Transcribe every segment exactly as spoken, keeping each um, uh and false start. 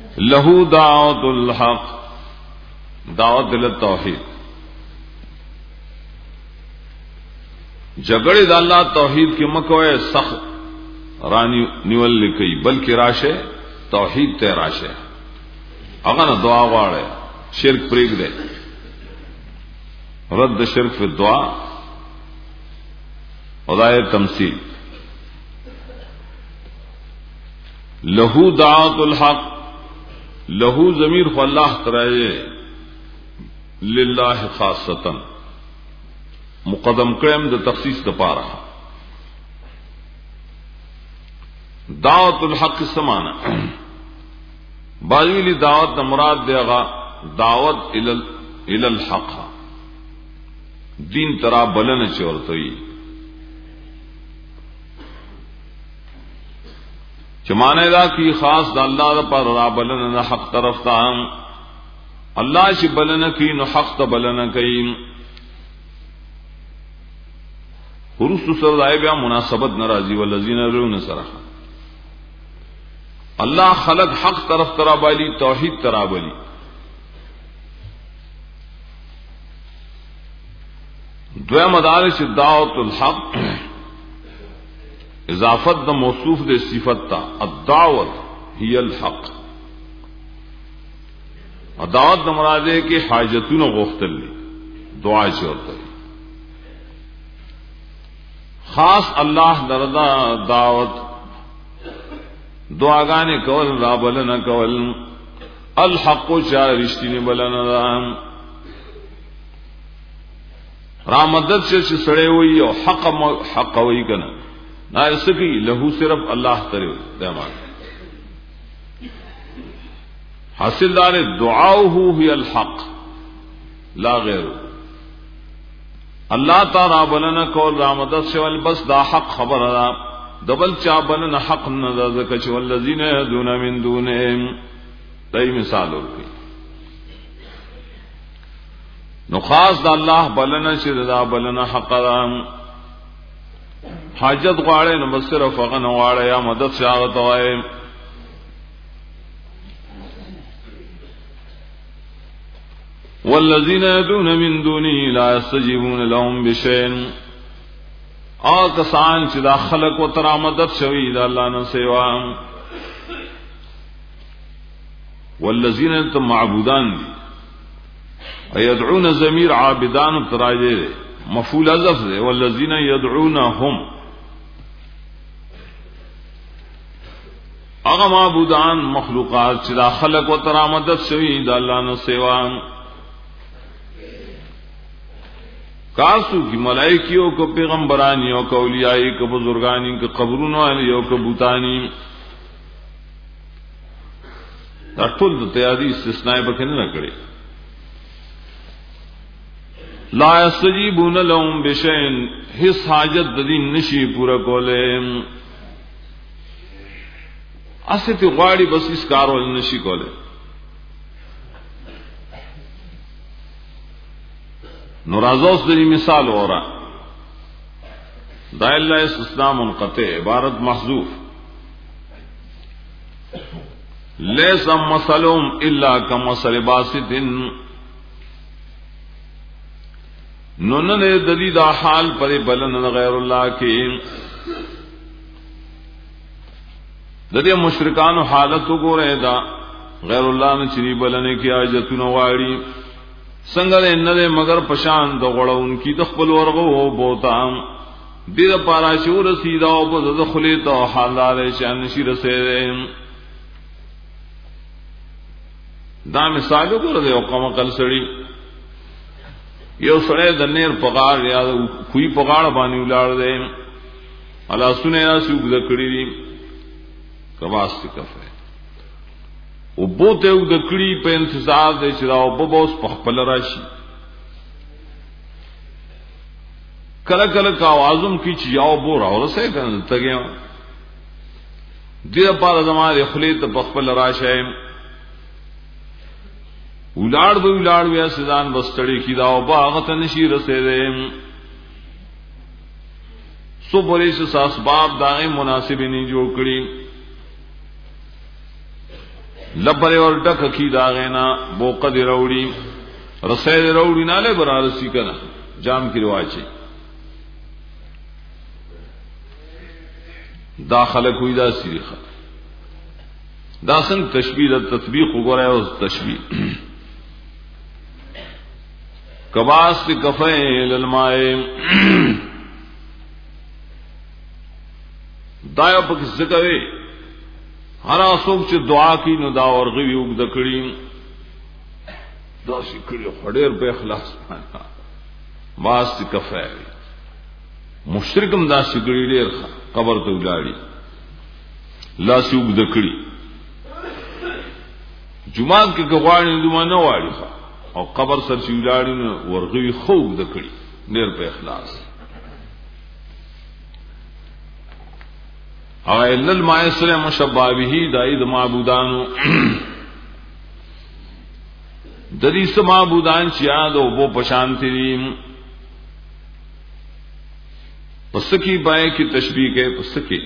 لہو دعوت الحق دعوت التوحید جګړې د الله توحید کې مکوې سخت رانی نیول لکی بلکې راشه توحید ته راشه هغه نه دعا غواړي شرک پرېګ دے رد شرک فی الدعاء خدای تمثیل لہو دعوت الحق لہو ضمیر خو اللہ ترائے للہ خاصتا مقدم کرم د تخصیص د پارا دعوت الحق سمانا باویلی دعوت مراد دیغا دعوت الى الحق دین ترا بلن چورتوی چمانے دا کی خاص دا اللہ دا پر را بلن دا حق طرف تا اللہ چی بلن کی نو حق تا بلن کی حروس سر دائے بیا مناسبت نرازی والذین رون سرح اللہ خلق حق طرف ترا بالی توحید ترا بالی دوے مدارش دعوت الحق اضافت دا موصوف دے صفت تا الدعوت ہی الحق دعوت دا مرادے کے حاجتون غفتل لی دعا چورتا ہے خاص اللہ دردا دعوت دعا گانے کول را بلنا کول الحق چا رشتین بلنا رام رامدد سے سڑے ہوئی اور حق حق ہوئی کنا نہ سکی لہو صرف اللہ ترے دمان حاصل دار دعاؤہ ہی الحق لا غیر اللہ تعالی بلنا کول رامدد سے بس دا حق خبر را دبل چا بلنا حق نہ ذکر والذین يدعون من دونه دای مثال ورکی نو خاص دا اللہ بلنا چې دا بلنا حق رام حاجت غواړي نو بس صرف هغه نه غواړي یا مدد شاغت وای والذین يدعون من دونه لا يستجيبون لهم بشيء او کسان چې دا خلق و تر مدد شوی دا الله نه سیوا والذین انتم معبودان يدعون ضمیر عابدان تراجه مفعول اضف ہے والذین يدعونهم اغا معبودان مخلوقات چې دا خلق و تر مدد شوی دا الله نه سیوا کاسو کی ملائکیوں کو پیغمبرانیوں کو اولیائی کو بزرگانی کو قبرونو والیوں کو بوتانی دا ټول د تیاری استثناء بکنه نه کړي لا یستجیبون لهم بشیء هیڅ حاجت د دین نشي پورا کوله استه غواړي بس اس کارو نشي کوله نورازوس دې مثال اورا دا الله استثناء منقطع عبارت محذوف ليس مثلهم الا كمثل باسط نو نه دلی دا حال پر بلن غیر الله کې د دې مشرکانو حالت وګوره دا غیر الله نه چری بلنه کې حاجتونه واړي څنګه نه مگر پشان د غړون کی د خپل ورغو بوتام دې پارا شور سیدا او په دخلې ته حالات شان شي رسېږي دا مثال وګوره یو قوم کل سړی یو سړی د نیر پغار یا کوی پغاړ باندې ولاړ دی الا سونه یا سوق ذکرې دي کواس کفه او بوته د کړي په انتظار دی چې دا او په بوس په خپل راشي کله کله کا आवाजم کی چې یاو بو راورسه کنه تګیا دې په اړه زماره خلیت په خپل راشه ولاړ به ولاړ بیا سزان بستړي کی دا او باغ ته نشي رسېده سو بریش اسباب داغه مناسب نه جوړ کړي لبر اور ڈک کی داغینا بوقه دی روڑی رسے دی روڑی نالے برا رسی کنا جام کی رواچی دا خلق ہوئی دا سیریخا دا سنگ تشبیح دا تطبیق وګورای او تشبیح کباس کفیل الماء دایو پک زکوي هر اسوک چې دعا کی نو دا ورغوي وګد کړي دا شي کړي خډیر په اخلاص باندې باس کفیل مشرکم دا شي کړي ډیر قبر ته ولاړی لا شي وګد کړي جمعه کې غواړي دوه نه واړي او قبر سر شي ولاړی نو ورغوي خوګ د کړي ډیر په اخلاص او الا المعصر مشبابه داید معبودانو د دې سم معبودان چې یاد او بو پشانتی پس کی بای کی تشبیہ ہے پس کی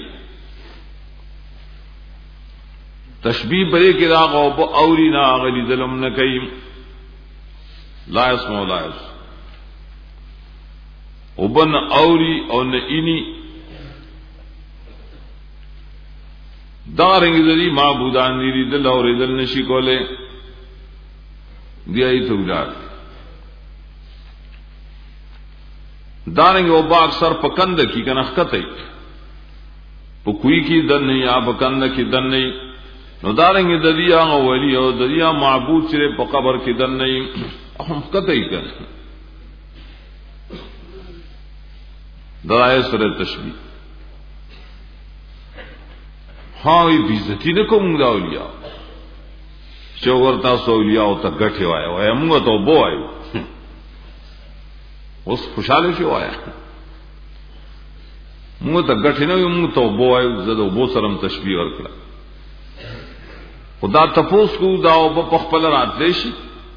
تشبیہ بے کی راغ او اوری نا غلی ظلم نہ کئ لا اسمو لا اس وبن اوری او نہ اینی دارنګ دې معبودان دې دل اور دل نشي کوله دی ای ته ولار دارنګ او با اکثر پکند کی کنخته په کوی کی دن نه یا پکند کی دن نه نو دارنګ د دې هغه ولی او د دې معبود چې په قبر کې دن نه هم کته کړ دای سره تشبیه هاوی بیزتی نه کوم دا اولیاء چې ورته اولیاء او ته غټي وای او موږ ته بو وایو اوس خوشاله شو وای موږ ته غټي نه موږ ته بو وایو زده بو سره تشبیه ورکړه خدا تپوس کو دا او په خپل راتلی شي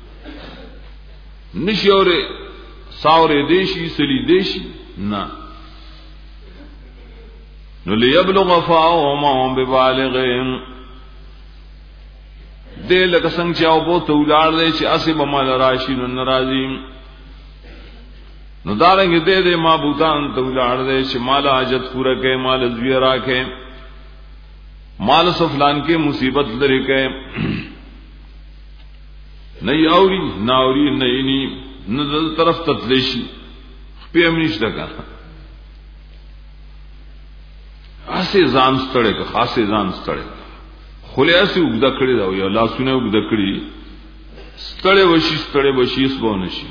نشي اوره ساورې دیشي سلی دیشي نه نو ليبلغ فاهم ببالغهم دې لکه څنګه چې او بو ته ولار دی چې اسی بمال راشي نو ناراضي نو دارنګ دې دې معبودان ته ولار دی چې مال حاجت پورا کړي مال زوی راکې مال سفلان کې مصیبت لري کې نه اوري نه اوري نه ني نه طرف تتلشي په امنيش دغه اسه ځان ستړي که خاصه ځان ستړي خلیاسي وګدا کړی دا یو لاسونه وګدا کړی ستړي وشي ستړي وشي سبونه شي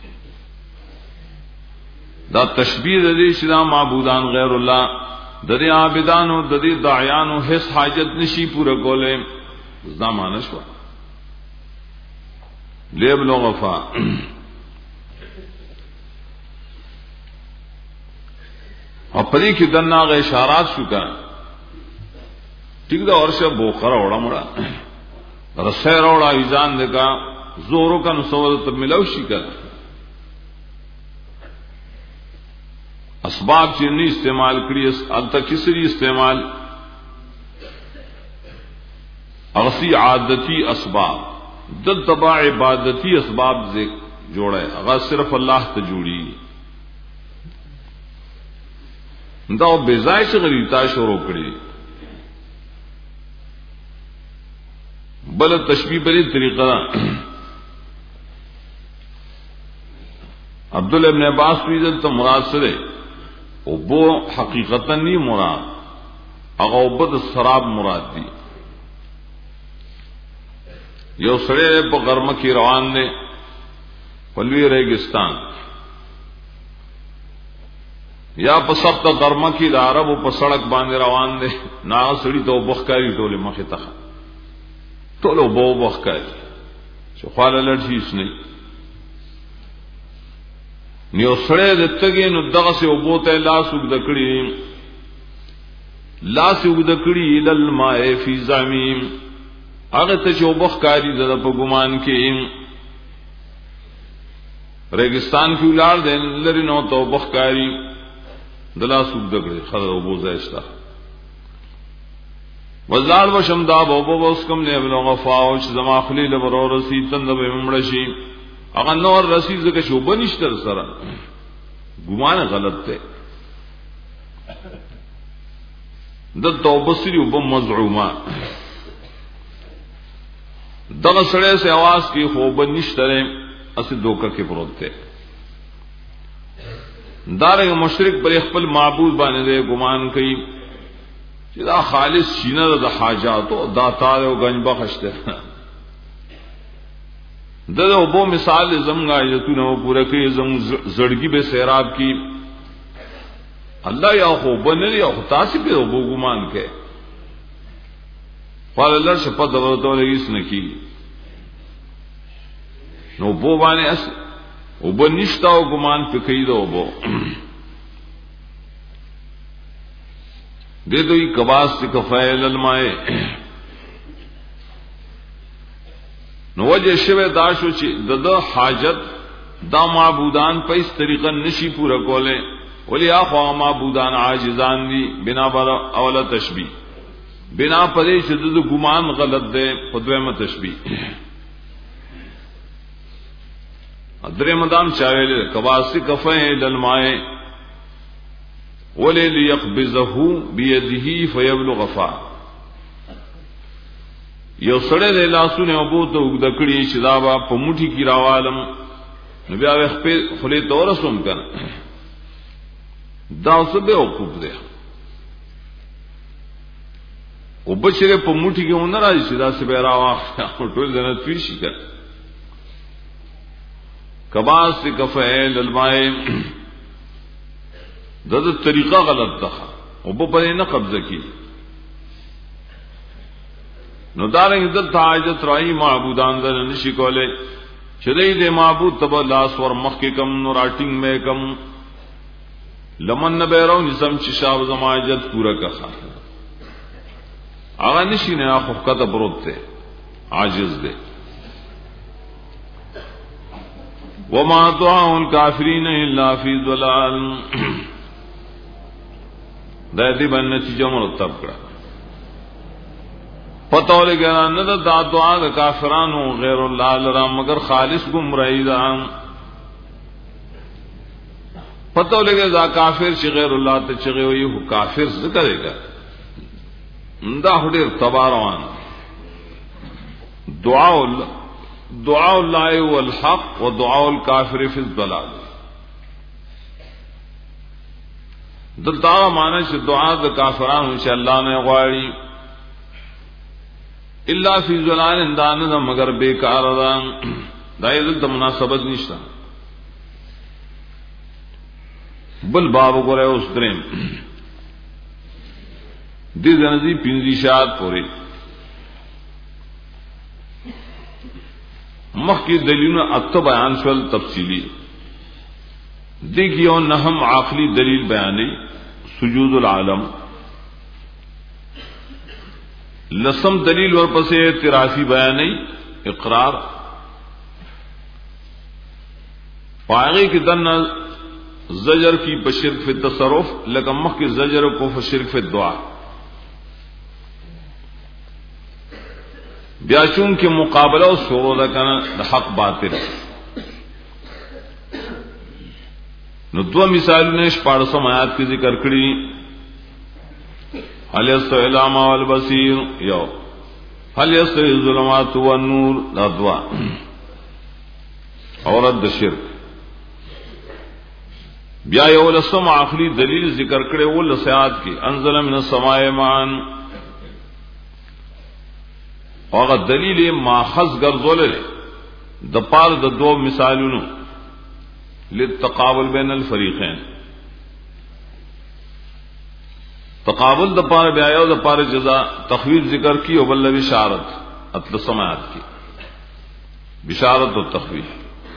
دا تشبیه د دې چې دا معبودان غیر الله د دې عابدانو د دې داعیانو هیڅ حاجت نشي پوره کوله زمانه شو لیبلغ فا او پدې کې دناغه اشارات شو کا ٹھیک دا ورشه بوخره وړه مړه رسې وړه ایزان دغه زورو کا نسول ته ملو شي کا اسباب چې نه استعمال کړی الته کسری استعمال اغسی عادتی اسباب دل تبع عبادتی اسباب سے جوڑا ہے اگر صرف اللہ ته جوړي دا بیزای چې غریتا شروع کړی بل تشبیه بری طریقہ عبداللہ ابن عباس فیضل تو مراد سره او بو حقیقتا نہیں مراد اگا عبد سراب مراد دی یو سڑے پا غرمہ کی روان نے پلوی ریگستان یا په سخت غرمه کې د عربو په سړک باندې روان دي نا سړی ته بخکاری ټوله مخه ته ټوله بو بخکاری چې خاله لړشي نه نیو سړی د تګې نو دغه سه وبوته لاس وګد کړی لاس وګد کړی ال الماء فی زمیم هغه ته چې بخکاری د په ګمان کې ریګستان کې ولار دین لري نو ته بخکاری دلا سوق دغه خره او بوزایستا وزال وشم دا بوبو وسکم نے بلغ فاو چې زما خلیل برو رسی تند به ممړشي هغه نور رسی زکه شو بنشتر سره ګمان غلط ته د توبه سری وب مزعومه دغه سره سے आवाज کی خو بنشتره اسی دوکه کې پروت ته دارنګ مشرک پر خپل معبود باندې ګمان کوي چې دا خالص شینه د حاجات او دا تار او گنج بخشته دغه وبو مثال زمغه ایتونه پوره کوي زم زړګي به سیراب کی الله یا خو بنلی او تاسو په وبو ګمان کوي قال الله شپه د ورته لګیس نکی نو بو باندې اس وبو نشتا او ګمان په کوي دو وبو دے دوی کباس سے کفائل المائے نو وجہ شوه داشو چی دد حاجت دا معبودان پا اس طریقہ نشی پورا کولے ولی آخوا معبودان عاجزان دی بنا پر اولا تشبیح بنا پدے چی دد گمان غلط دے خدویم تشبیح در مدام چاویلے کباس سے کفائل المائے ولی لیقبضه بیده فیبلغ فا یو سړی د لاسونه وبو ته وګدکړي چې دا با په موټي کې راوالم نو بیا خپل خلی تورسوم کنه دا اوس به وقوف دی او بچره په موټي کې ونه راځي چې دا څه به راواه ټول جنت فیر شي کنه کباس کفعل الماء دغه طریقہ غلط ده او په پرې نه قبضه کی نو دارنګ د تعاجت راي معبودان د نشي کوله چې دې معبود تبع لاس ور مخ کې کم نو راټینګ مې کم لمن نه بیرو نظام چې شاو زماجت پورا کخا هغه نشي نه خو کته پروت ته عاجز ده وما دعاء الكافرين الا في ضلال دا دې باندې نتیجه مرتب کړه پتہ ولګا نه دا دعا د کافرانو غیر الله لرا مگر خالص گمراهی ده پتہ ولګا دا کافر چې غیر الله ته چغي وي هو کافر ذکر کوي دا هډیر تباروان دعاء دعاء الله والحق ودعاء الكافر في الضلال دلتا معنی چې دعا د کافرانو چې الله نه غواړي الا فی ظلال اندان نه مگر بیکار ده دایره د مناسبت نشته بل باب غره اوس دریم دې ځنځي پینځي شات پورې مخکې دلیلونه اته بیان شول تفصیلی دیکھیو نہم عقلی دلیل بیانی سجود العالم لسم دلیل ورپسے اعترافی بیانی اقرار پاغی کی دن زجر کی بشرک فی التصرف لکمخ کی زجر کو فشرک فی الدعا بیاچون کے مقابلہ و شروع لکن حق باطل نو دو مثالونه شپارسم آیات کې ذکر کړی هل یستوی الاعمى والبصیر یو هل یستوی الظلمات والنور دا دوا اور د شرک بیا یو لسم عقلی دلیل ذکر کړي ول سیات کې انزل من السماء ماء هغه دلیل ماخذ ګرځول د پاره د دو مثالونو للتقابل بین الفریقین تقابل د پاره بیا یو د پاره جزاء تخویف ذکر کی او بل بشارت اتل سماعت کی بشارت و تخویف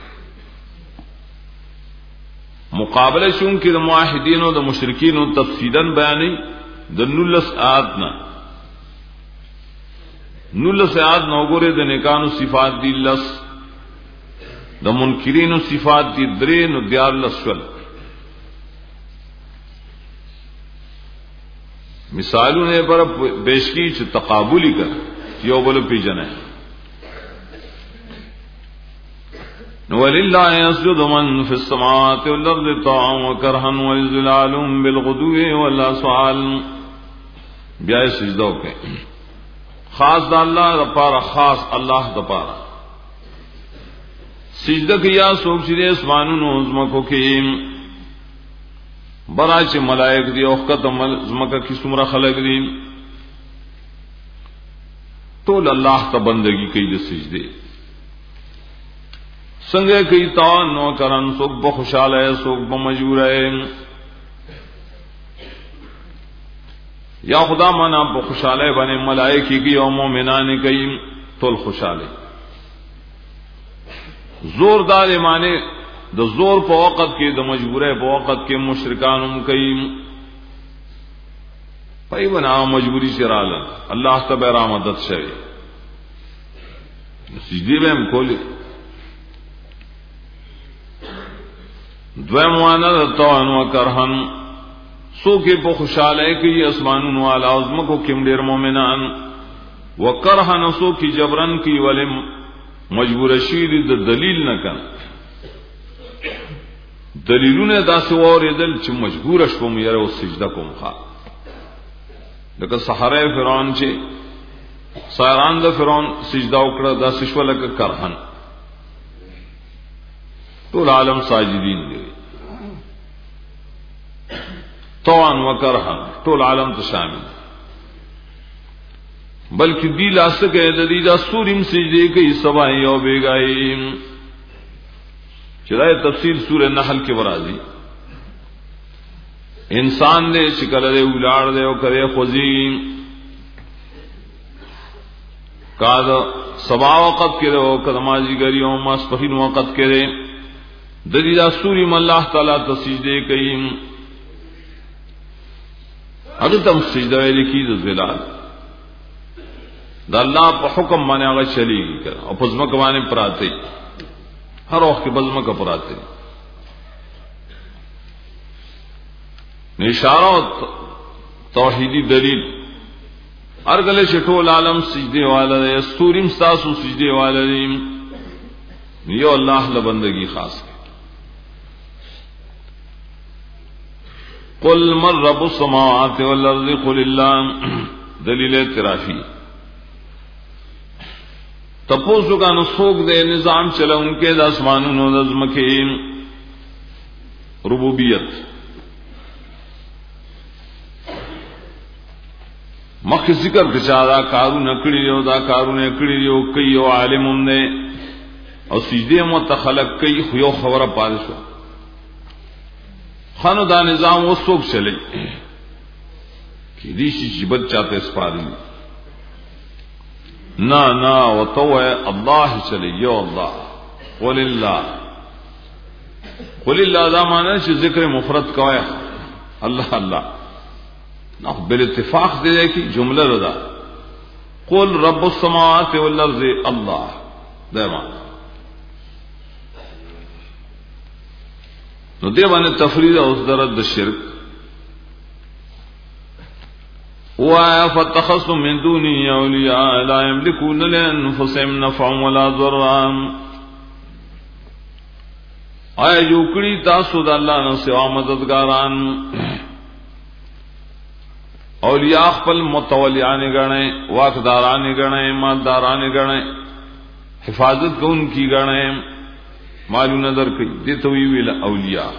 مقابله شون کې د موحدین او د مشرکین تفصیلا بیانې د نلس آیاتنا نلس آیات نو ګوره د نیکانو صفات دی لس د منکرین صفات دی درې نو دیار لسول مثالوں نے پر پیش کی چ تقابلی کر یو بل پیجن وللہ يسجد من في السماوات والارض طوعا وكرها والظلال بالغدو والآصال. بیا سجدو کے خاص دا اللہ دا پارا خاص اللہ دا پارا سجدہ کیا سوک چیدے اسمانونو ازمکو کی برا چی ملائک دی اوقت ازمکا کی سمرہ خلق دی تو اللہ تا بندگی کئی دی سجدے سنگے کئی تاوان نو کرن سوک بخوشال ہے سوک بمجبور ہے یا خدا مانا بخوشال ہے بنے ملائکی کی او مومنان کئی تول خوشال ہے زور دار مانے د زور په وخت کې د مجبورې په وخت کې مشرکانم کوي پای بنا مجبوری سرال الله تبارک مدد شوی سجدی به هم کولی دویم وانا توان وکرهن سو کې په خوشاله کې اسمانونو والا عظم کو کم ډیر مؤمنان وکرهن سو کې جبرن کې ولم مجبور شید د دلیل نه کړ دلیلونه دا سووریدل چې مجبور شوم یره او سجده کوم ښا لکه صحرا فرعون چې سایران د فرعون سجده وکړه دا سشوله کرهن ټول عالم ساجدین دي طوعا وکرهن ټول عالم ته شامل بلکہ دی لاسکے ددی دا سوریم سجدے کئی سبائیں یو بیگائیم چرائے تفصیل سورہ نحل کے برازی انسان دے شکل دے اولاد دے او کرے خوزیم کاد سبا وقت کے دے او کدمازی گری او ماسپخین وقت کے دے ددی دا سوریم اللہ تعالی تسجدے کئیم اگر تم سجدہ لکی دا زلال دا اللہ پا حکم مانے آگا چلی گی کر اور پزمک مانے پراتے ہر وقت کی پزمک پراتے اشارہ توحیدی دلیل ارگلے شٹول عالم سجدے والا دے سوریم ستاسو سجدے والا دے یو اللہ لبندگی خاص ہے قل من رب السماوات والارض قل اللہ دلیل اعترافی تپوسو کا نسوک دے نظام چلا ان کے داسمانون و نظم کے ربوبیت مخ ذکر کچا دا کارو نکڑی دیو دا کارو نکڑی دیو کئی یو عالم نے اور سجدے متخلق کئی خیو خبر پارشو خانو دا نظام وہ سوک چلے کہ دیشی جبت چاہتے اس پاری نا نا و تو اللہ چلے یو اللہ قل اللہ قل اللہ دا مانا چھ ذکر مفرد کا ہے اللہ اللہ نا بال اتفاق دے دے کی جملہ ردا قل رب السماوات والارض اللہ دائما نو دے بانے تفرید اس درد شرک وَآيَا فَاتَّخَذْتُم مِّن دُونِهِ أَوْلِيَاءَ لَا يَمْلِكُونَ لِأَنفُسِهِمْ نَفْعًا وَلَا ضَرًّا آیا جو کڑی تاسو د اللہ نہ سوا مددگاران اولیاء خپل متولیان گنے واقداران گنے مالداران گنے حفاظت کون کی گنے مالو نظر کی دیتوی ویل اولیاء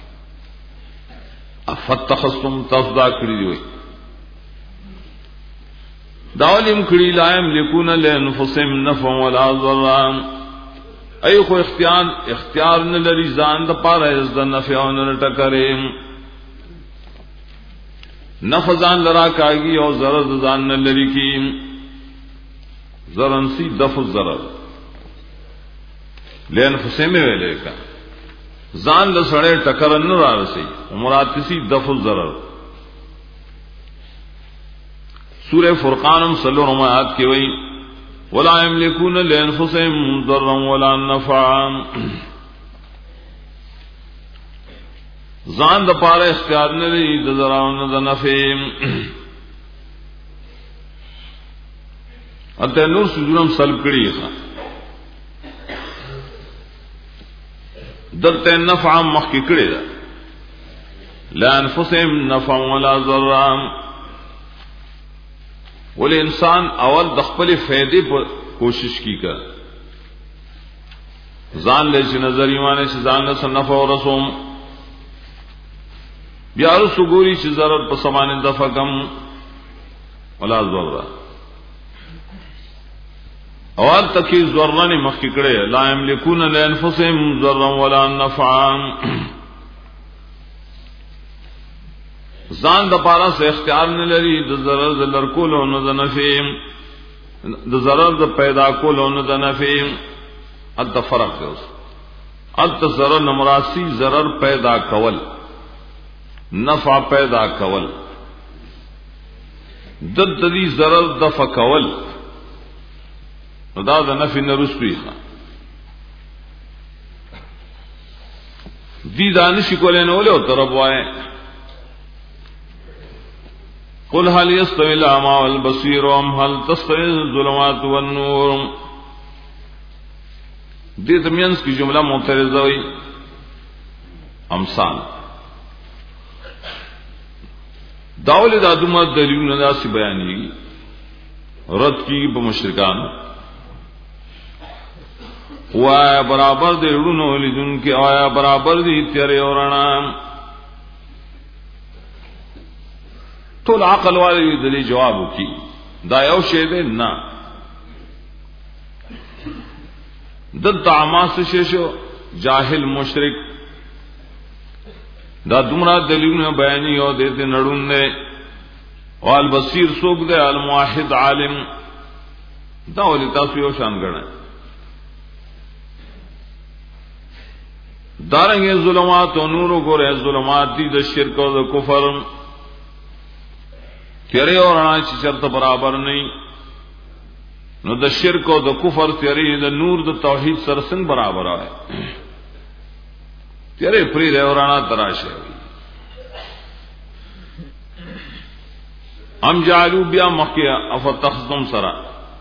فتخصم تفدا کڑی ہوئی داولیم کڑی لائم لکون لانفسهم نفعا ولا ضرا ای خو اختیار اختیار نه لري ځان د پاره از د نفع او نه ټکرې نفع ځان لرا کاږي او ضرر ځان نه لري کی ضرر سی دفع ضرر لانفسهم ویلې کا ځان له سره ټکر نه راځي مراد سی دفع ضرر سورہ فرقان صلی اللہ آیات کی وئی ولا یملکون لانفسهم ضرا ولا نفعا ځان د پاره اختیار نه لري د ضرر او د نفع اته نور سجونم سلب کړي ښا دلته نفع مخ کې کړي دا لا انفسهم نفع ولا ضرر ول انسان اول د خپل فائدې په کوشش کی کا ځان له چې نظر ایمانه چې ځان له نفع او رسوم بیا رسوګوري چې ضرر په سامان دفع کم ولا ضرر اول تکي ضررن مخ کې کړي لا یملکون لانفسهم ضرا ولا نفعا ځان د پاره سه اختیار نه لري د ضرر د لر کول او نه د نفع د ضرر د پیدا کول او نه د نفع اد فرق دی اوس اد ضرر نمراسی ضرر پیدا کول نفع پیدا کول د دې ضرر دفع کول دا د نفع نه رسوي دي دانش کولې نه ولې او ترب وای قل هل يستوي الأعمى والبصير أم هل تستوي الظلمات والنور دې تمینس کی جمله معترضه وي امثال داول د ادمه دلیلونه داسې بیانېږي رد کی په مشرکان وایا برابر دې ورونو لیدون کې آیا برابر دې تیرې اورنا ټول عقل والی دې جواب وکي دا یو شی دی نه د تعماس ششو جاهل مشرک دا دومره دلیلونه بیانې او دې نړون نه او البصیر سوق دې الموحد عالم دا ولې تاسو یو شان غنئ دارنګ ظلمات او نور وګوره ظلمات دي د شرک او د کفر تیرې او رڼا چې شرط برابر نه نو د شرک او د کفر تیرې د نور د توحید سره څنګه برابر وای تیرې پری او رڼا تراشه ام جعلوا بیا مخیا افتخذم سرا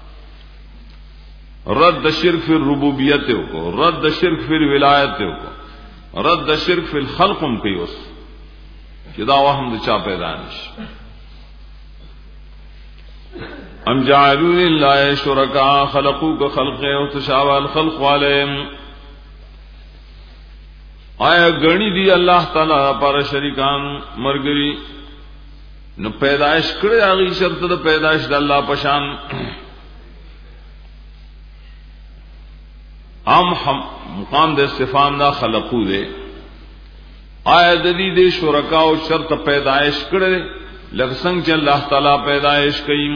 رد شرک فی الربوبیت کو رد شرک فی الولایت کو رد شرک فی الخلقم کیوس کدا وهم د چا پیدا نش ام جعلوا لله شرکاء خلقوا كخلقه وتشابه الخلق عليهم آیا غنی دی الله تعالی پر شریکان مرګری نو پیدائش کړی هغه شرط د پیدائش د الله پشان ام مقام د استفهام دا خلقو دے آیا د دې د شرکا او شرط پیدائش کړي لکه څنګه چې الله تعالی پیدائش کوي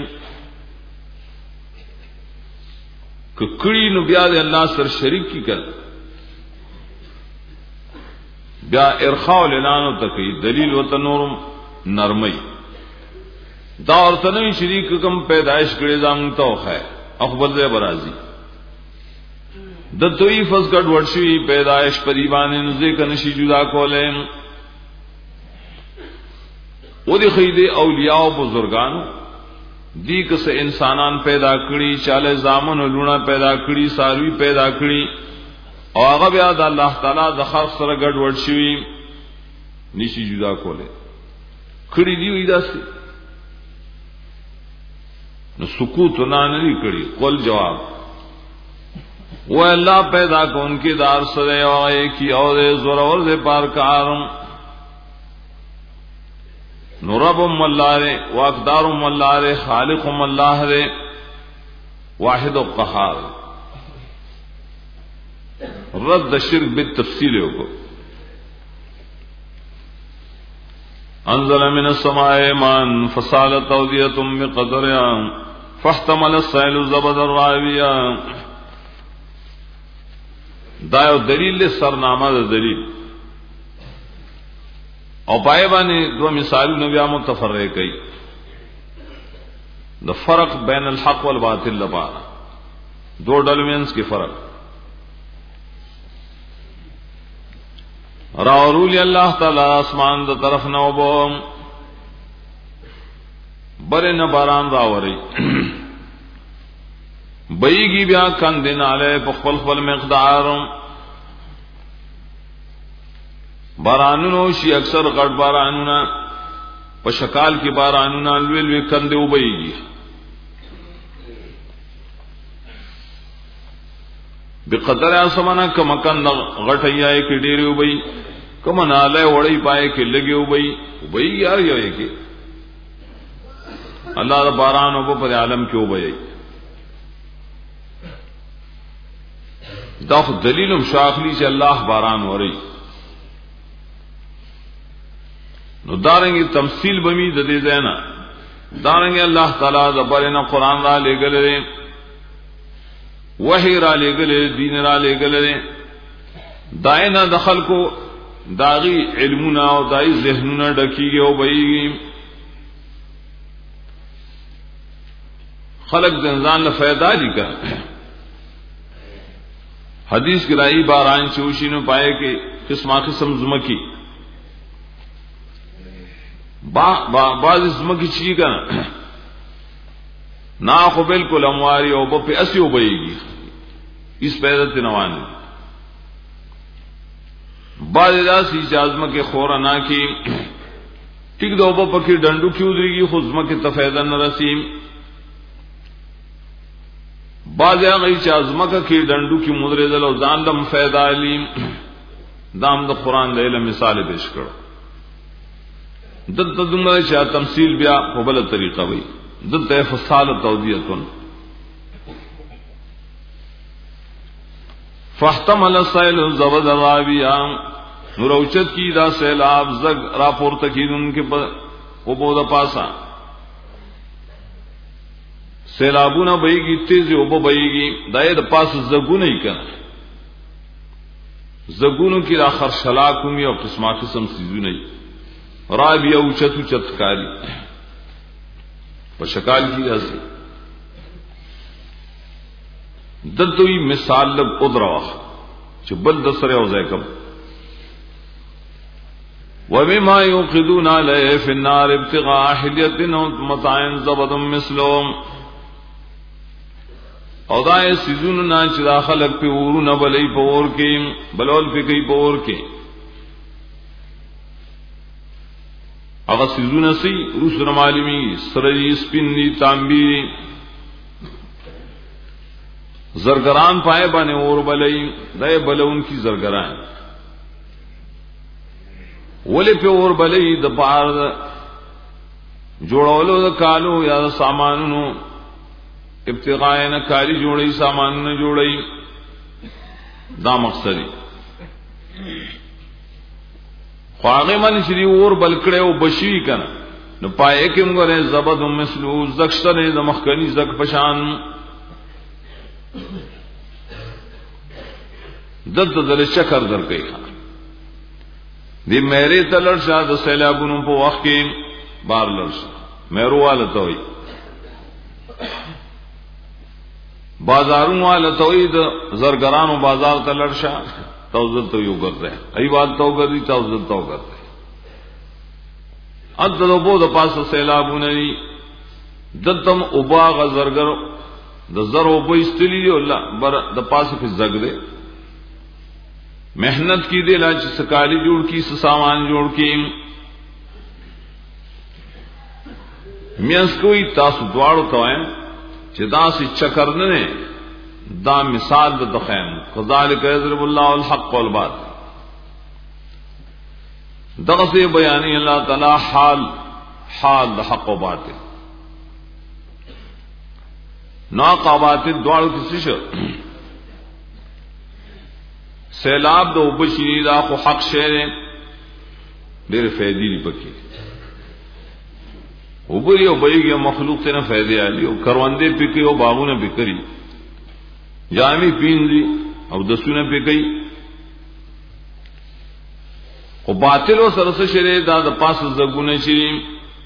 ککړی نو بیا د الله سره شریک کی کړ بیا ارخاء اعلان تکي دلیل وت نورم نرمي دا ورته نه شریک کوم پیدائش کړي ځان توخه اخبر دې برازي د دوی فسګډ ورشي پیدائش پریوان نزه کنشي جدا کولم او دي خیده اولیاء او بزرگان دی کس انسانان پیدا کړي چاله زامن او لونه پیدا کړي ساروی پیدا کړي او هغه بیا د الله تعالی د خلق سره ګډ ورشي نشي جدا کوله کړي دی وې داسې نو سکوت نه نه کړي قول جواب وہ اللہ پیدا کو ان کی دار سرے آئے کی اور زورور دے پار کارم نوربم اللہ رے واقدارم اللہ رے خالقم اللہ رے واحد و قہار رد شرک بالتفصیل کو انزل من السماء ماء فسالت اودية بقدرها فاحتمل السيل زبد الراوية دا یو دلیل سرنامه ده دلیل او پای باندې دوه مثالونه بیا متفرق کړي د فرق بین الحق والباطل لپاره دو ډلمنس کې فرق راولی الله تعالی اسمان د طرف نه وبو بر نه باران راوري بیگی بیا کندن علی پخپل خپل مقدار بارانونو شي اکثر غټ بارانونه په شکال کې بارانونه لوی لوی کنده وبېږي بقدر اسمانه کما کند غټیای کې ډېری وبې کما ناله وړي پای کې لګي وبې وبې یار یو کې الله د باران او په عالم کې وبې دا دلیلم شاخلی چې الله باران وري نو دارنګي تمثيل بمی د دې زینا دارنګي الله تعالی زبرنا قران را لګلې وحی را لګلې دین را لګلې داینا دخل کو داغي علمنا او دای ذهنونه ډکیږي او بېږي خلق ځان له फायदा دي کا حدیث کی رائی باران چوشی نو پائے کہ قسمہ قسم زمکی با با بعض زمکی چی کا نا خو بالکل امواری او با پہ اسی اوبئی گی اس پیدت نوانی بعض اسی چازمہ کے خورا نا کی ٹک دو با پکی ڈنڈو کیوں دری گی خود زمکی تفیدن نرسیم باز هغه چې ازمکه کې ډندو کې مدرزل او ځان لم فائدہ علیم دام د قران د علم مثال پیش کړو دته دغه چې تمثيل بیا په بل طریقه وي دته فصال توضیحتن فاحتمل السيل زبد راویا نور اوچت کی دا سیلاب زگ را پورته کیدون کې په بوده پاسا سیلابونه بېږي تیز او بېږي دای د پاس زګونه یې کنه زګونو کې اخر شلاکوم یو قسمه قسم سيزونه رابیا او چتو چتکاری په شکال کې راځي دلته مثال لب قدره چې بل د سره او ځکم وبما يوقدون عليه في النار ابتغاء حليه ومتاع زبد مثلهم او دای سيزونو نه چې داخله په ورونه بلې په ور کې بلول په کې په ور کې هغه سيزونه سي روسره معلومي سره سپيني تانبي زرګران پای باندې اور بلې دای بلون کی زرګران ولې په اور بلې د بار جوړولو د کالو یا سامانونو ابتغاء نه کاری جوړي سامان نه جوړي دا مقصدی خواغه من شری اور بلکړه او بشي کنه نو پای کې موږ زبد مثلو زکشتنه د مخکنی زک پشان دته دل شکر درکې دی مېره تلر شاد سیلابونو په وخت کې بار لرش مېرو والا ته وي بازارونو والا توید زرګرانو بازار ته لړشا توزل تو یو ګرځي ای واد تو ګرځي توزل تو ګرځي اذلو بو د پاسه سیلابونه ني دتم اوبا غزرګر د زرو بو استلی الله بر د پاسه په زګ دے محنت کی دے لاج سکالی جوړ کی سامان جوړ کی میاس کوئی تاسو دواړو توائم چې دا سي چکر نه دا مثال د دخین کذالک یضرب الله الحق والباطل دغه سي بیان الله تعالی حال حال د حق او باطل ناقابات دوړو کسی شو سیلاب د وبشری دا خو حق شعر ډېر فائدې لري پکې وبري او بېګه مخلوق ته نه فائدې علي او کروندې پکې او باغونه پکې جامي پیندي او دسونه پکې او باطل او سرس شری دا د پاس زګونه شي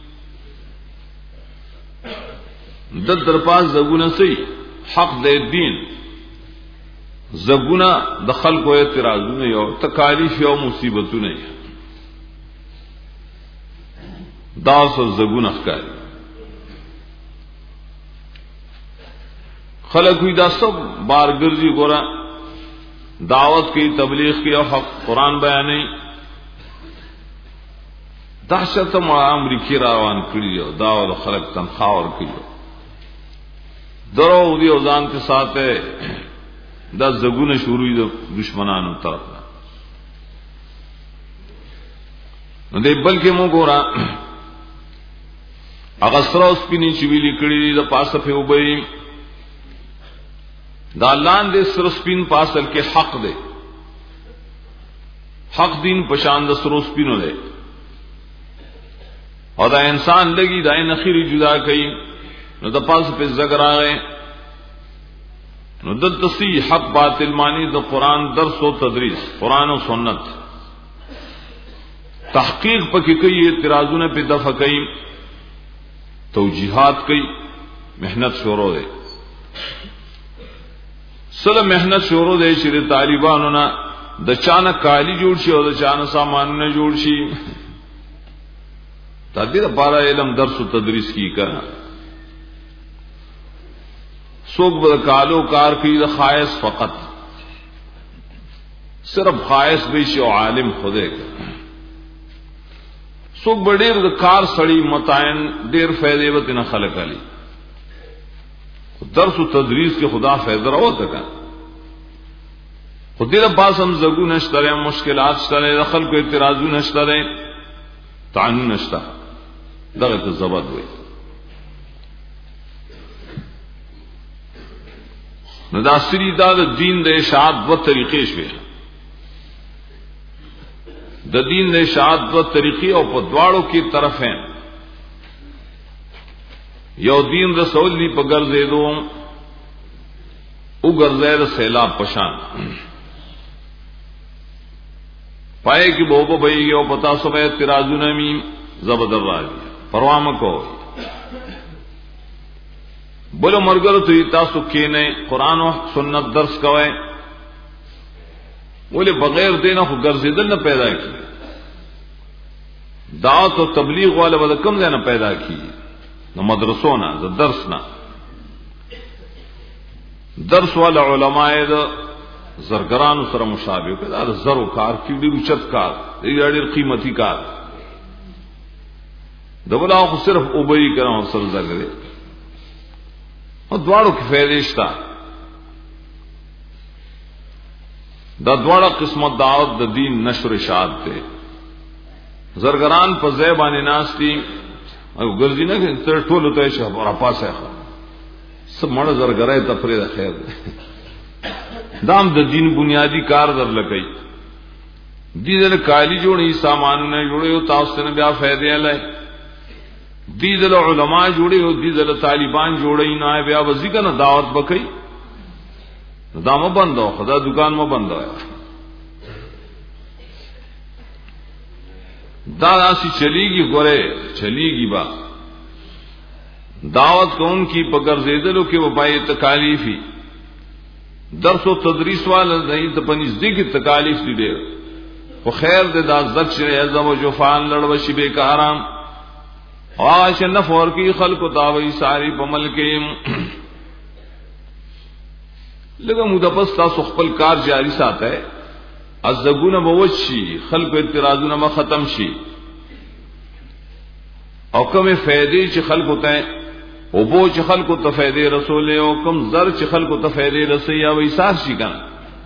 د در پاس زګونه سي حق د دین زګونه د خلکو اعتراضونه یو تکالیف یو مصیبتونه دا سو زګونه ښکاري خلق ہوئی دا سب بار گرزی گورا دعوت کی تبلیغ کی اور حق قرآن بیانی دہشت امریکی راوان کری ہو دعوت خلق تنخواہ اور کی ہو درو دی اوزان کے ساتھ دا زگون شروعی دا دشمنانو طرف دے بلکہ مو گورا اغسرہ اس پی نیچی بھی لکڑی دا پاسف اوبئی دا لان دے سرسپین پاسل کے حق دے حق دین پشان دا سرسپینو دے اور دا انسان لگی دا نخیری جدا کئی نو دا پاس پہ زگر آگئے نو دلتسی حق باطل مانی دا قرآن درس و تدریس قرآن و سنت تحقیق پکی کئی اعتراضوں پہ دفع کئی توجیحات کئی محنت شروع دے سل محنت شروع دے چرے طالبانو نا دا چانا کالی جوڑ شی اور دا چانا سامان نہ جوڑ شی تدیر پارا علم درس و تدریس کی کرنا سوک بدا کالو کار کی دا خائص فقط صرف خائص بیشی و عالم خودے کر سوک بڑیر دا کار سڑی متائن دیر فیدے بتنا خلق علی درس و تدریس کے خدا فیض رہو تکا خود دیر باس ہم زگو نشترے مشکلات شترے دخل کو اعتراضو نشترے تعنو نشتر دغت زبد ہوئی نداستری دا دا دین دا اشاعت دو طریقے شوئے دا دین دا اشاعت دو طریقے اور پدواروں کی طرف ہیں یو دین رسول لی پا گرزے دو او گرزے دا سیلاب پشان پائے کی بوبو بھئی یو پتا سب اعتراضو نمیم زبدر راجی پروام کو بولو مرگر تو یہ تاسو کینے قرآن و سنت درس کوئے بولے بغیر دینا خو گرزیدل نہ پیدا کی دعوت و تبلیغ والے بدا کم دینا پیدا کی نہ مدرسوں نہ درس نہ درس والا علماء دا زرگران سر مشابہ پیدا زر و کار کی ڈیر اچت کار ڈیر قیمتی کار دبلا خو صرف اوبئی کرا اور سر زرگرے اور دوارو کی فیدشتا دا دوارا قسمت دعوت دا دین نشر اشاعت تے زرگران پر زیبانی ناس تی گرزی نا کہ تر ٹولو تو ایشا برا پاس ہے سب مڑا زرگرائے تفرید خیر دے دام دا دین بنیادی کار در لگئی دی دل کالی جوڑی سامان نے جوڑے ہو تاؤس نے بیا فیدے علیہ دی دل علماء جوڑے ہو دی دل طالبان جوڑے ہی نہ بیا وزی کا نہ دعوت بکئی دام بند ہو خدا دکان میں بند ہو دادا سی چلی گی گورے چلی گی با دعوت کو ان کی پکڑ زیدلو کہ وہ پائے تکالیفی درس و تدریس والا نہیں تو پنیزدی کی تکالیف دی دے وہ خیر دے دا زکش عزم و جفان لڑوشی بے کارام آش نفور کی خلق و تاوی ساری پمل کے لگا مدپستا سخپل کار جاری ساتا ہے از زگون بوچ شی خلق و اعتراضون ما ختم شی او کم فیدی چی خلق ہوتا ہے او بو چی خلق و تفیدی رسولے او کم زر چی خلق و تفیدی رسی یا ویسار شی کنا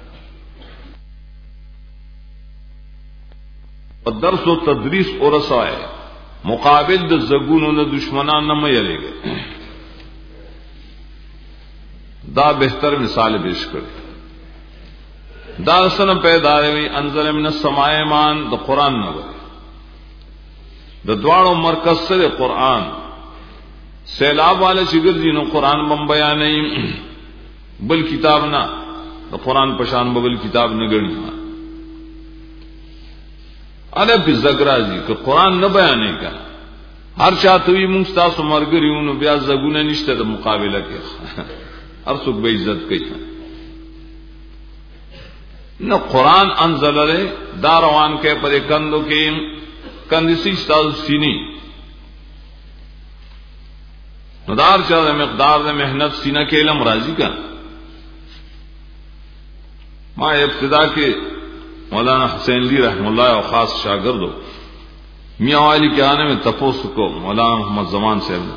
درس و تدریس او رسائے مقابل د زگونو د دشمنان نہ میلے گئے دا بہتر مثال پیش کرے دا سن پیدا ہوئی انزل من السماء مان د قران نہ د دوانو مرکز سے قران سیلاب والے شگر جی نو قران بم بیان نہیں بل کتاب نہ د قران پشان بل کتاب نہ گڑی ارے بھی زگرا جی کہ قرآن نہ بیانے کا ہر چاہتوی منستا سو مرگریوں نو بیا زگونے نشتے دا مقابلہ کے ہر سکھ بے عزت کئی نہ قرآن انزل لے داروان کے پدے کندو کے کندسی ستاز سینی ندار چا مقدار د محنت سینہ کې علم راضی کا. ما ابتدا کې مولانا حسین علی رحم الله او خاص شاگردو میاں والی کے آنے میں تپوس کو مولانا محمد زمان صاحب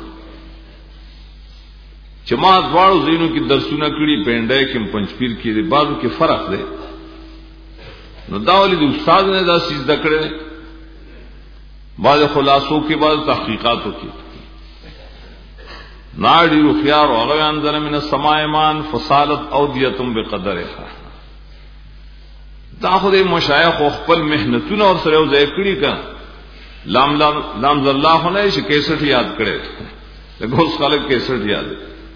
جماعت واڑو زینوں کی درسونه کړي پینډه کې پنځپیر کې دی بعضو کې فرق دی. نو دا ولې د استاد نه دا سیز دکړي بعض خلاصو کې بعض تحقیقاتو کې ناړي رو خيار او هغه انزل من السماء مان فصالت اوديتم بقدرها. دا خو د مشایخ خپل مهنتونه اور سره ځای کړی کا لام لام لام الله نه شي کیسټ یاد کړي دغه اوس خلک کیسټ یاد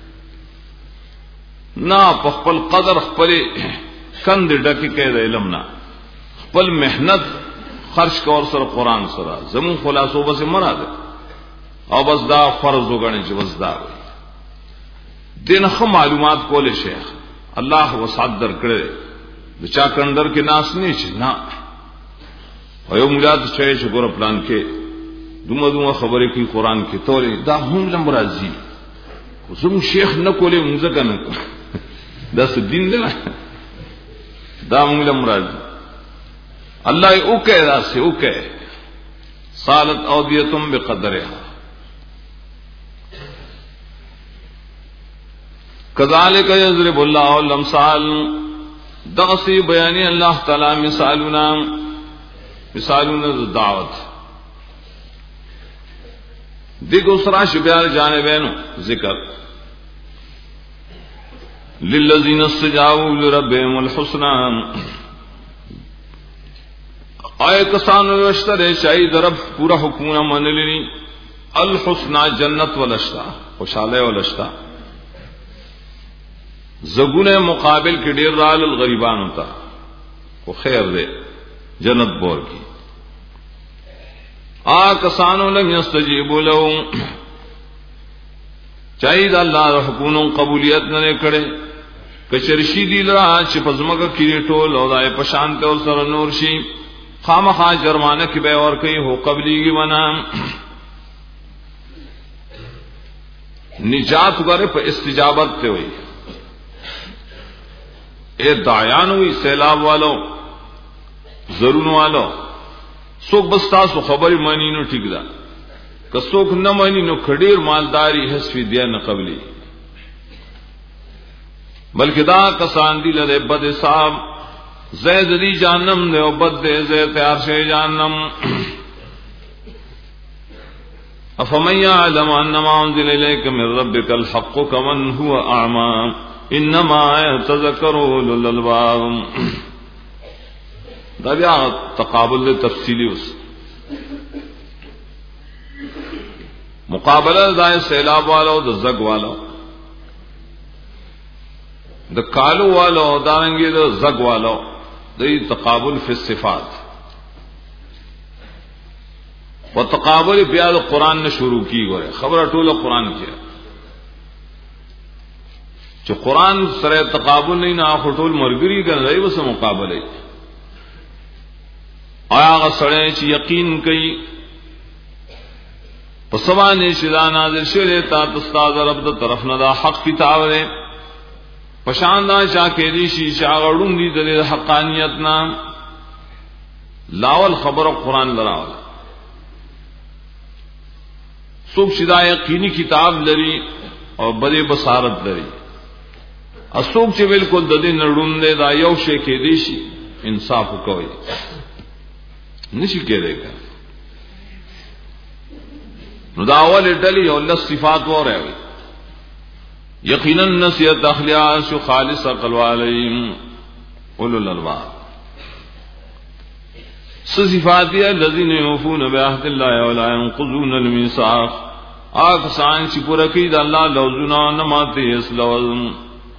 نا په خپل قدر خپل کند ډکی کې د علم نه خپل مهنت خرج کور سره قران سره زمون خلاصو بس مراد او بس دا فرض وګڼي چې بس دا دین خو معلومات کول شیخ الله وسعت در کړي د چا کندر کې ناس نه شي نه او یو مولاد چې شکر پلان کې دومره دومره خبرې کوي قران کې تورې دا هم لم راضي زمون شیخ نه کولې موږ کنه دا څه دین دی دا موږ لم راضي الله یې او کې دا څه او کې صالت اودیتم بقدرها كذلك يضرب الله الامثال دغسی بیانی اللہ تعالی مثالنا مثالنا دعوت دیکھو سرا شبیار جانبینو ذکر للذین استجابوا لربهم الحسنى آئے کسانو وشتر شاید رب پورا حکمنا من لنی الحسنى جنت ولشتا خوشالے ولشتا زگونے مقابل کے ڈیر رال الغریبان ہوتا وہ خیر دے جنت بور کی آ کسانو لم یستجیبوا لهم چاہید اللہ حکموں قبولیت نہ کرے کچرشی دی لرا چې پزماګه کیری ټول او دای پشانته او سر نور شي خامخا جرمانه کې به اور کوي هو قبلیږي ونا نجات غره په استجابت ته وي اے دایان ہوئی سیلاب والو ضرور والو سوک بستا سو خبر مانی نو ٹھیک دا کہ سوک نہ مانی نو کھڑیر مالداری حسفی دیا نہ قبلی بلکہ دا کسان دی لدے بد صاحب زید دی جانم دے و بد دے زید تیار شے جانم افمن یعلم انما انزل الیک من ربک الحق کمن هو اعمى انما يتذكر اولو الالباب. دا بیا تقابل تفصیلی اس مقابلہ دا سیلاب والو دا زگ والو دا کالو والو دارنگی دا زگ والو دا تقابل فی الصفات و تقابل بیا دا قرآن نے شروع کی گئے خبر ٹول قرآن کیا جو قرآن سره تقابل نہیں نہ خطول مرگری کر رہی وہ سے مقابلے آیا سڑے چ یقین کئی پسوانے شدا نازل شوی تا استاد رب د طرف نہ دا حق کتاب ہے پشاندا شا کے دی شی شاغړون دی د حقانیت نام لاول خبر قرآن لراول سوک شدا یقینی کتاب لری اور بڑے بصارت لری اسوک چې بالکل د دې نړون دی دا یو شی کې دی شي انصاف وکوي نشي کېږي نو دا اول ډلې او لس صفات وره یقینا نسیت اخلاص خالص عقل علیم اولو الالباب صفات الذين يوفون بعهد الله ولا ينقضون الميثاق آگ سان چې پوره کوي د الله لوزونه نه ماته اسلام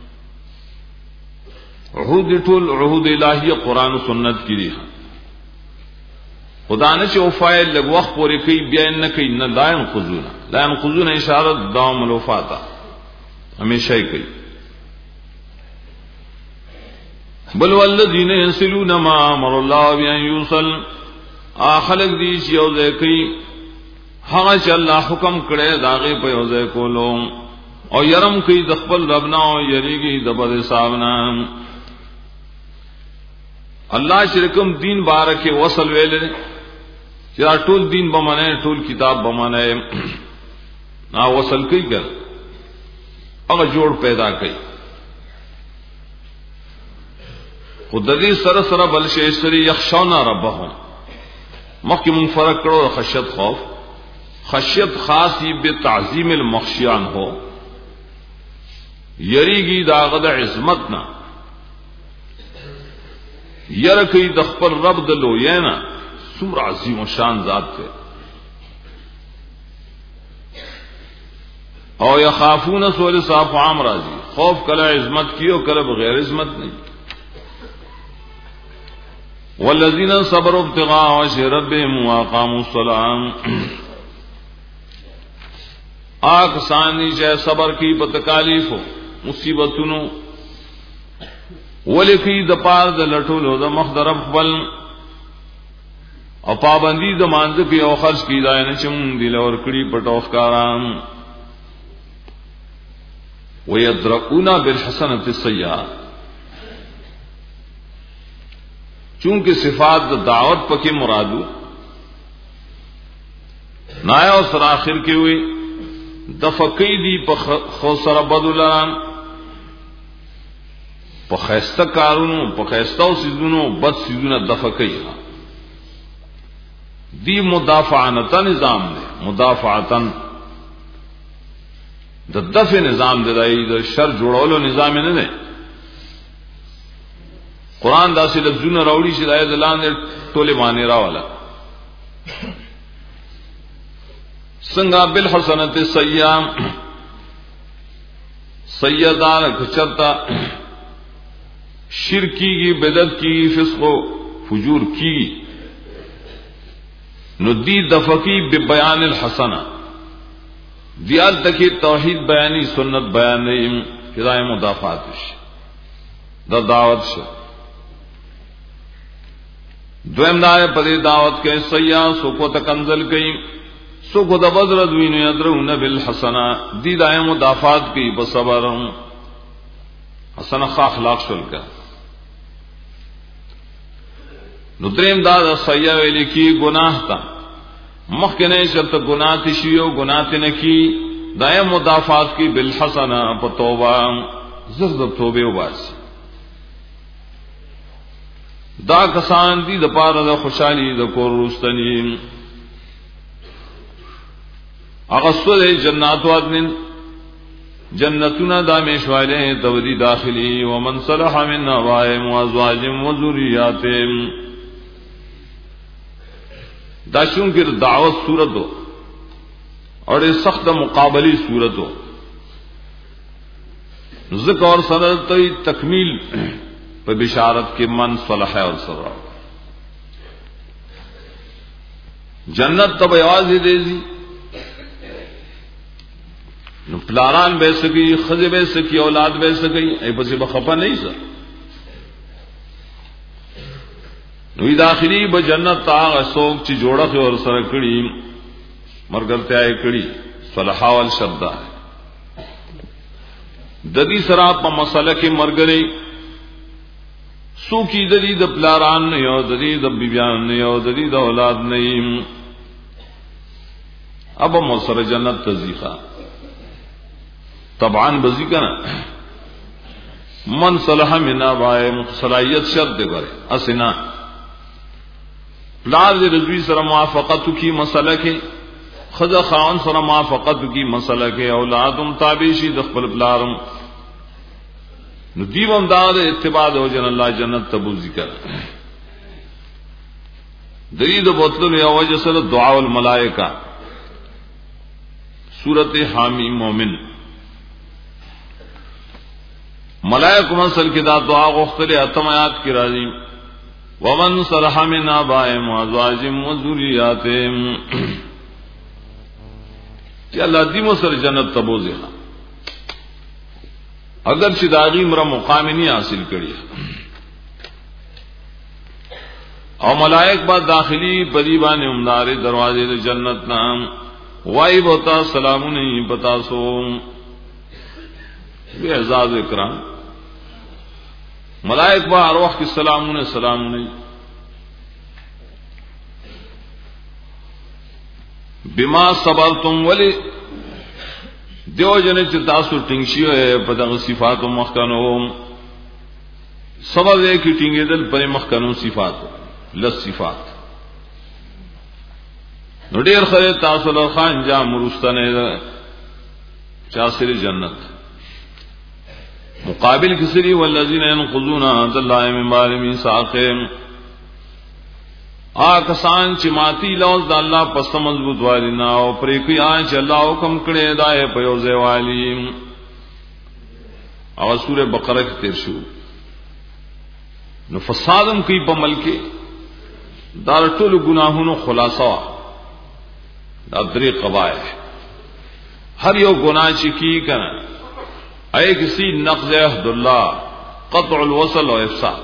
عہد ټول عہد الہی قرآن و سنت کی دی خدا نے چې وفایل لګ وخت پوری کوي بیا نه کوي نه لا ينقضون لا ينقضون اشاره دوام الوفات ہمیشہ ہی کوي بل والذین یصلون ما امر الله بان یوصل اخلق دی چې یو ځای کوي هغه چې الله حکم کړي داغه په یوځای کولو او يرم کوي د خپل رب نه او یریږي د بد حساب نه. الله شرکم دین بارکه وصل ویل چې ټول دین بمانه ټول کتاب بمانه نا وصل کوي ګر هغه جوړ پیدا کوي. خدای سره سره بل شي سری یخشون ربهم مخکې مون فرق کړو خشیت خوف. خشیت خاص ہی بے تعظیم المخشیان ہو یریگی داغد عظمت نہ یرکی دخپر رب دلو ینا سور عظیم و شان ذات تے او یخافون سول صاف عام راضی خوف کلا عظمت کی اور کلا بغیر عظمت نہیں. والذین صبروا ابتغاء وجه ربهم واقاموا الصلاة آگ سانی چاہے صبر کی بتکالیف ہو مصیبتونو ولکی د پار د لټولو د مخدرب خپل او پابندی د مانځ کې او خرج کی دای نه چم دل اور کړي پټوخ کارام ويدرؤون بالحسنه السيئه. چونکہ صفات د دعوت پکې مرادو نایا او سر اخر کې وي دفقی دی پا خوصر بدولان پا خیسته کارونو پا خیسته سیزونو بد سیزونو دفقی دی مدافعنتا نظام دے مدافعتا دا دفع نظام دے دائی دا شر جوڑولو نظام نے دے. قرآن دا سی لفظون روڑی شد آئے دلان دے طول مانے راولا سنگا بالحسنت سیام سیدان کچرتا شرکی کی بدعت کی فسق و فجور کی ندی دفقی ببیان الحسنہ دیال تکی توحید بیانی سنت بیانی ہدایت مدافعات دا دعوت شو دویم دائے پدی دعوت کے سیاح سو کو تکنزل گئی سو کو دبذر دوین یدرون بالحسنہ دی دائیں مدافعات کی بصبر حسن خا اخلاق شل کا. ندریم داد سیاح ویلی کی گناہ تا مخکنے شرط گناہ تشیو گناہ تنکی دائیں مدافعات کی بالحسنہ پتوبہ زرد توبے وباسی. دا کسان دی د پاره د خوشحالی د کور روستنی اغسل جنات وادن جنتنا دامشوالے تودی داخلی ومن صلح من آبائهم وازواجهم وذریاتهم. دا چونکہ دعوت صورت ہو اور یہ سخت مقابلی صورت ہو ذکر اور سنت تکمیل پہ بشارت کے من صلح اور سرا جنت تب آواز دے دی پلاران بہ سکی خز بہ سکی اولاد بہ سکی اے پسی بخفا نہیں سر نوی داخلی ب جنت آغ سوک چی جوڑا کے اور سر کڑی مرگرتے آئے کڑی صلحا والشدہ ہے ددی سرا پا مسئلہ کے مرگرے سو کی ددی د پلاران نہیں ہو ددی د بیبیان نہیں ہو ددی د اولاد نہیں اب موسر جنت تزیخا طبعا بزی کنا من صلح من آبائے صلاحیت شرط دے کرے اسنا پلار دے رضوی سر موافقت کی مسئلہ کے خدا خان سر موافقت کی مسئلہ کے اولادم تابیشی دخل پلارم ندیب امداد اتباع ہو جن اللہ جنت تبو ذکر درید بوتل یا وجہ سر دعا الملائکہ سورت حامی مومن ملائک مسل کی دا دعا غختل اتم آیات کی راضی ومن صلح من آبائهم وازواجهم وذریاتهم کہ اللہ دیمو سر جنت تبو ذکر اگر شداغی مرا مقام نہیں حاصل کری اور ملائک بعد داخلی پریبان امدار دروازے جنت نام وائی بتا سلام نہیں بتا سو بے اعزاز اکرام ملائک با ارواح کی سلام نے سلام نہیں بما صبرتم ولی دیو جنے چ تاسو ټینګشي ہے په صفات مخکنو صبر دې کی ټینګېدل پر مخکنو صفات لس صفات نو ډیر خیر تاسو له خان جام مرستنه چاسری جنت مقابل کسری والذین ينقضون عهد الله من بعد ميثاقه آ کسان چې ماتی لوز د الله پس مضبوط والینا او پرې کوي آ چې الله حکم کړی دای په یو ځای والی او سوره بقره کې تیر شو نو فسادم کوي په ملک دار ټول ګناهونو خلاصہ دا درې قبایح هر یو ګناه چې کی کنه اي کسی نقض عهد الله قطع الوصل او افساد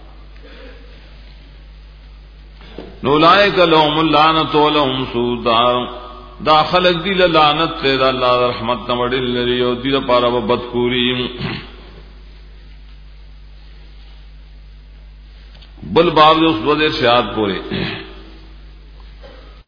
نو لائک لهم اللعنت ولهم سوء الدار دا خلق دی لعنت ته دا الله رحمت نمړل لري او دی لپاره بدکوری بل باب اوس دوه شهادت پوره